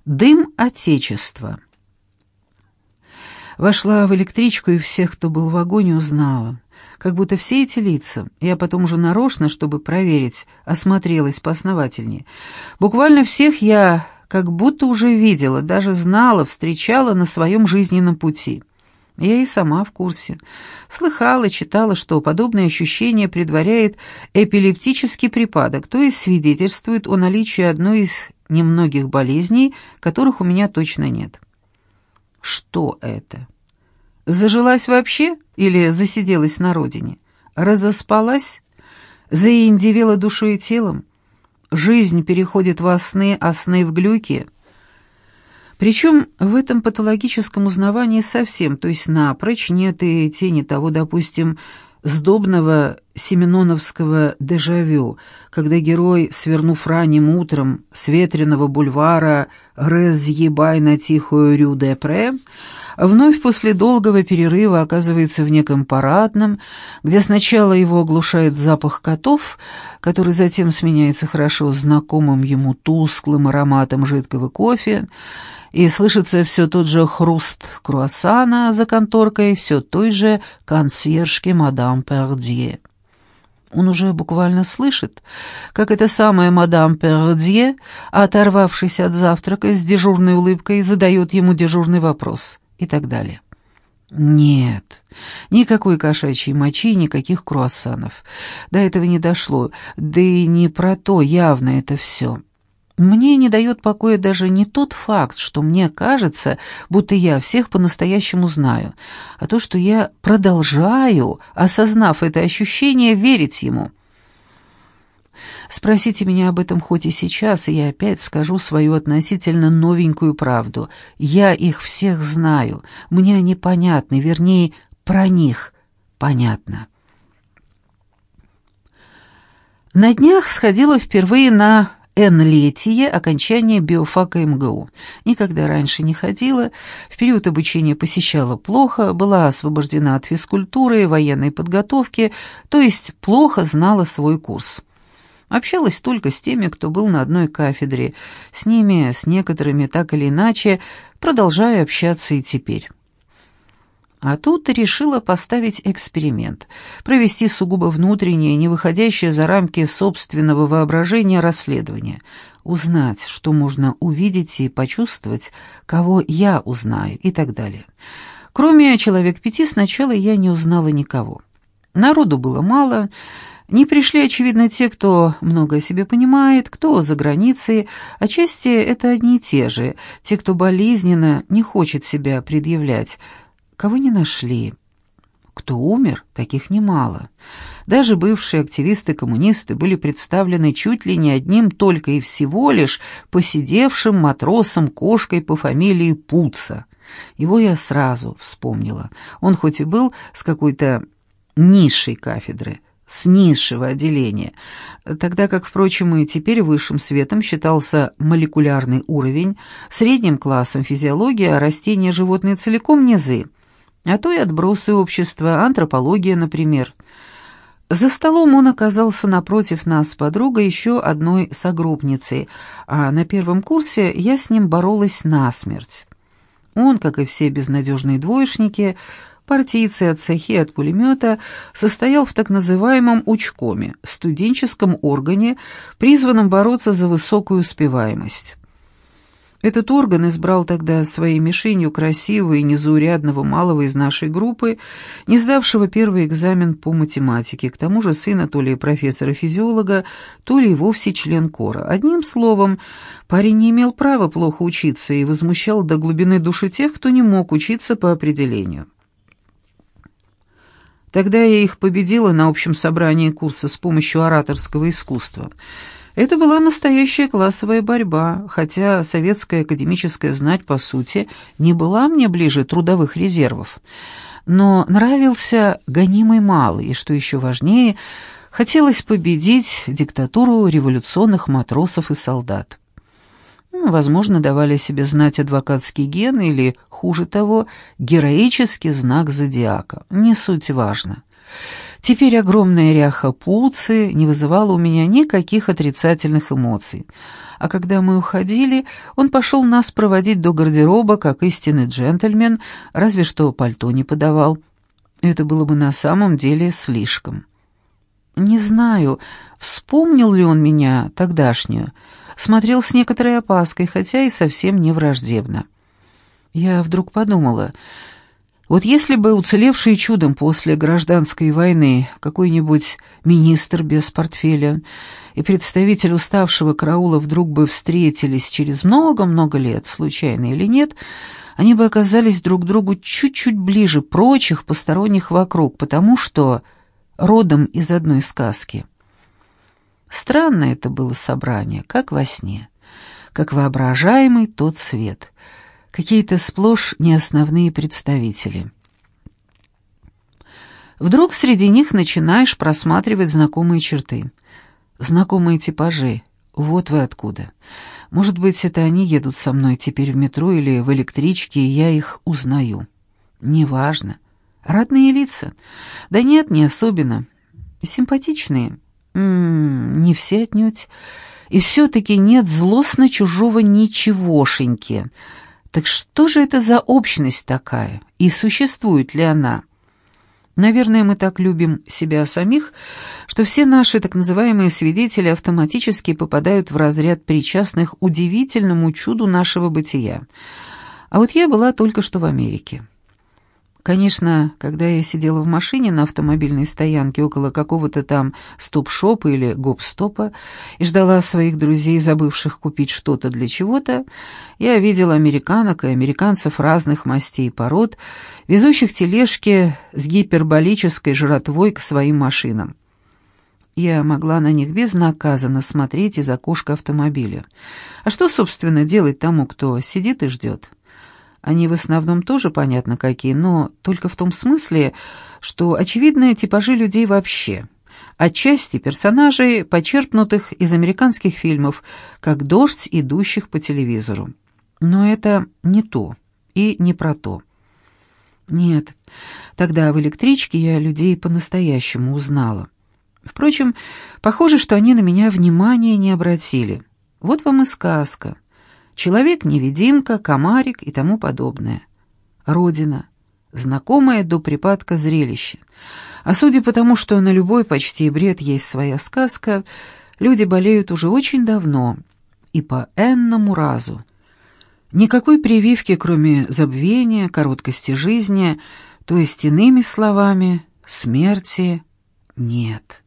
Дым Отечества. Вошла в электричку и всех, кто был в вагоне, узнала. Как будто все эти лица, я потом уже нарочно, чтобы проверить, осмотрелась поосновательнее. Буквально всех я как будто уже видела, даже знала, встречала на своем жизненном пути. Я и сама в курсе. Слыхала, читала, что подобное ощущение предваряет эпилептический припадок, то есть свидетельствует о наличии одной из немногих болезней, которых у меня точно нет. Что это? Зажилась вообще или засиделась на родине? Разоспалась? Заиндивела душой и телом? Жизнь переходит во сны, а сны в глюки? Причем в этом патологическом узнавании совсем, то есть напрочь, нет и тени того, допустим, сдобного семеноновского дежавю, когда герой, свернув ранним утром с ветреного бульвара разъебай на тихую рю-де-пре, вновь после долгого перерыва оказывается в неком парадном, где сначала его оглушает запах котов, который затем сменяется хорошо знакомым ему тусклым ароматом жидкого кофе, и слышится все тот же хруст круассана за конторкой, все той же консьержки мадам Пердье. Он уже буквально слышит, как эта самая мадам Пердье, оторвавшись от завтрака с дежурной улыбкой, задает ему дежурный вопрос и так далее. Нет, никакой кошачьей мочи, никаких круассанов. До этого не дошло, да и не про то явно это все. Мне не дает покоя даже не тот факт, что мне кажется, будто я всех по-настоящему знаю, а то, что я продолжаю, осознав это ощущение, верить ему. Спросите меня об этом хоть и сейчас, и я опять скажу свою относительно новенькую правду. Я их всех знаю, мне они понятны, вернее, про них понятно. На днях сходила впервые на N-летие окончания биофака МГУ. Никогда раньше не ходила, в период обучения посещала плохо, была освобождена от физкультуры, военной подготовки, то есть плохо знала свой курс. Общалась только с теми, кто был на одной кафедре, с ними, с некоторыми так или иначе, продолжаю общаться и теперь. А тут решила поставить эксперимент, провести сугубо внутреннее, не выходящее за рамки собственного воображения расследование, узнать, что можно увидеть и почувствовать, кого я узнаю и так далее. Кроме человек 5 сначала я не узнала никого. Народу было мало, не пришли, очевидно, те, кто много о себе понимает, кто за границей, отчасти это одни и те же, те, кто болезненно не хочет себя предъявлять. Кого не нашли? Кто умер, таких немало. Даже бывшие активисты-коммунисты были представлены чуть ли не одним только и всего лишь посидевшим матросом-кошкой по фамилии Пуца. Его я сразу вспомнила. Он хоть и был с какой-то низшей кафедры, с низшего отделения, тогда как, впрочем, и теперь высшим светом считался молекулярный уровень, средним классом физиологии, а растения и животные целиком низы. А то и отбросы общества, антропология, например. За столом он оказался напротив нас с подругой, еще одной согруппницей, а на первом курсе я с ним боролась насмерть. Он, как и все безнадежные двоечники, партийцы от цехи от пулемета, состоял в так называемом учкоме, студенческом органе, призванном бороться за высокую успеваемость. Этот орган избрал тогда своей мишенью красивого и незаурядного малого из нашей группы, не сдавшего первый экзамен по математике, к тому же сына то ли профессора-физиолога, то ли и вовсе член кора. Одним словом, парень не имел права плохо учиться и возмущал до глубины души тех, кто не мог учиться по определению. Тогда я их победила на общем собрании курса с помощью ораторского искусства. Это была настоящая классовая борьба, хотя советская академическая знать, по сути, не была мне ближе трудовых резервов. Но нравился гонимый малый, и, что еще важнее, хотелось победить диктатуру революционных матросов и солдат. Возможно, давали себе знать адвокатский ген или, хуже того, героический знак зодиака. Не суть важно. Теперь огромная ряха Пуци не вызывала у меня никаких отрицательных эмоций. А когда мы уходили, он пошел нас проводить до гардероба, как истинный джентльмен, разве что пальто не подавал. Это было бы на самом деле слишком. Не знаю, вспомнил ли он меня тогдашнюю, смотрел с некоторой опаской, хотя и совсем не враждебно. Я вдруг подумала, вот если бы уцелевший чудом после гражданской войны какой-нибудь министр без портфеля и представитель уставшего караула вдруг бы встретились через много-много лет, случайно или нет, они бы оказались друг другу чуть-чуть ближе прочих посторонних вокруг, потому что родом из одной сказки. Странное это было собрание, как во сне, как воображаемый тот свет. Какие-то сплошь неосновные представители. Вдруг среди них начинаешь просматривать знакомые черты, знакомые типажи. Вот вы откуда. Может быть, это они едут со мной теперь в метро или в электричке, и я их узнаю. Неважно. Родные лица? Да нет, не особенно. Симпатичные? Не все отнюдь. И все-таки нет злостно чужого ничегошеньки. Так что же это за общность такая? И существует ли она? Наверное, мы так любим себя самих, что все наши так называемые свидетели автоматически попадают в разряд причастных удивительному чуду нашего бытия. А вот я была только что в Америке. Конечно, когда я сидела в машине на автомобильной стоянке около какого-то там стоп-шопа или гоп-стопа и ждала своих друзей, забывших купить что-то для чего-то, я видела американок и американцев разных мастей и пород, везущих тележки с гиперболической жратвой к своим машинам. Я могла на них безнаказанно смотреть из окошка автомобиля. А что, собственно, делать тому, кто сидит и ждет? Они в основном тоже понятно какие, но только в том смысле, что очевидные типажи людей вообще. Отчасти персонажей, почерпнутых из американских фильмов, как «Дождь», идущих по телевизору. Но это не то и не про то. Нет, тогда в электричке я людей по-настоящему узнала. Впрочем, похоже, что они на меня внимания не обратили. Вот вам и сказка. Человек-невидимка, комарик и тому подобное. Родина. Знакомое до припадка зрелище. А судя по тому, что на любой почти бред есть своя сказка, люди болеют уже очень давно и по энному разу. Никакой прививки, кроме забвения, короткости жизни, то есть, иными словами, смерти, нет.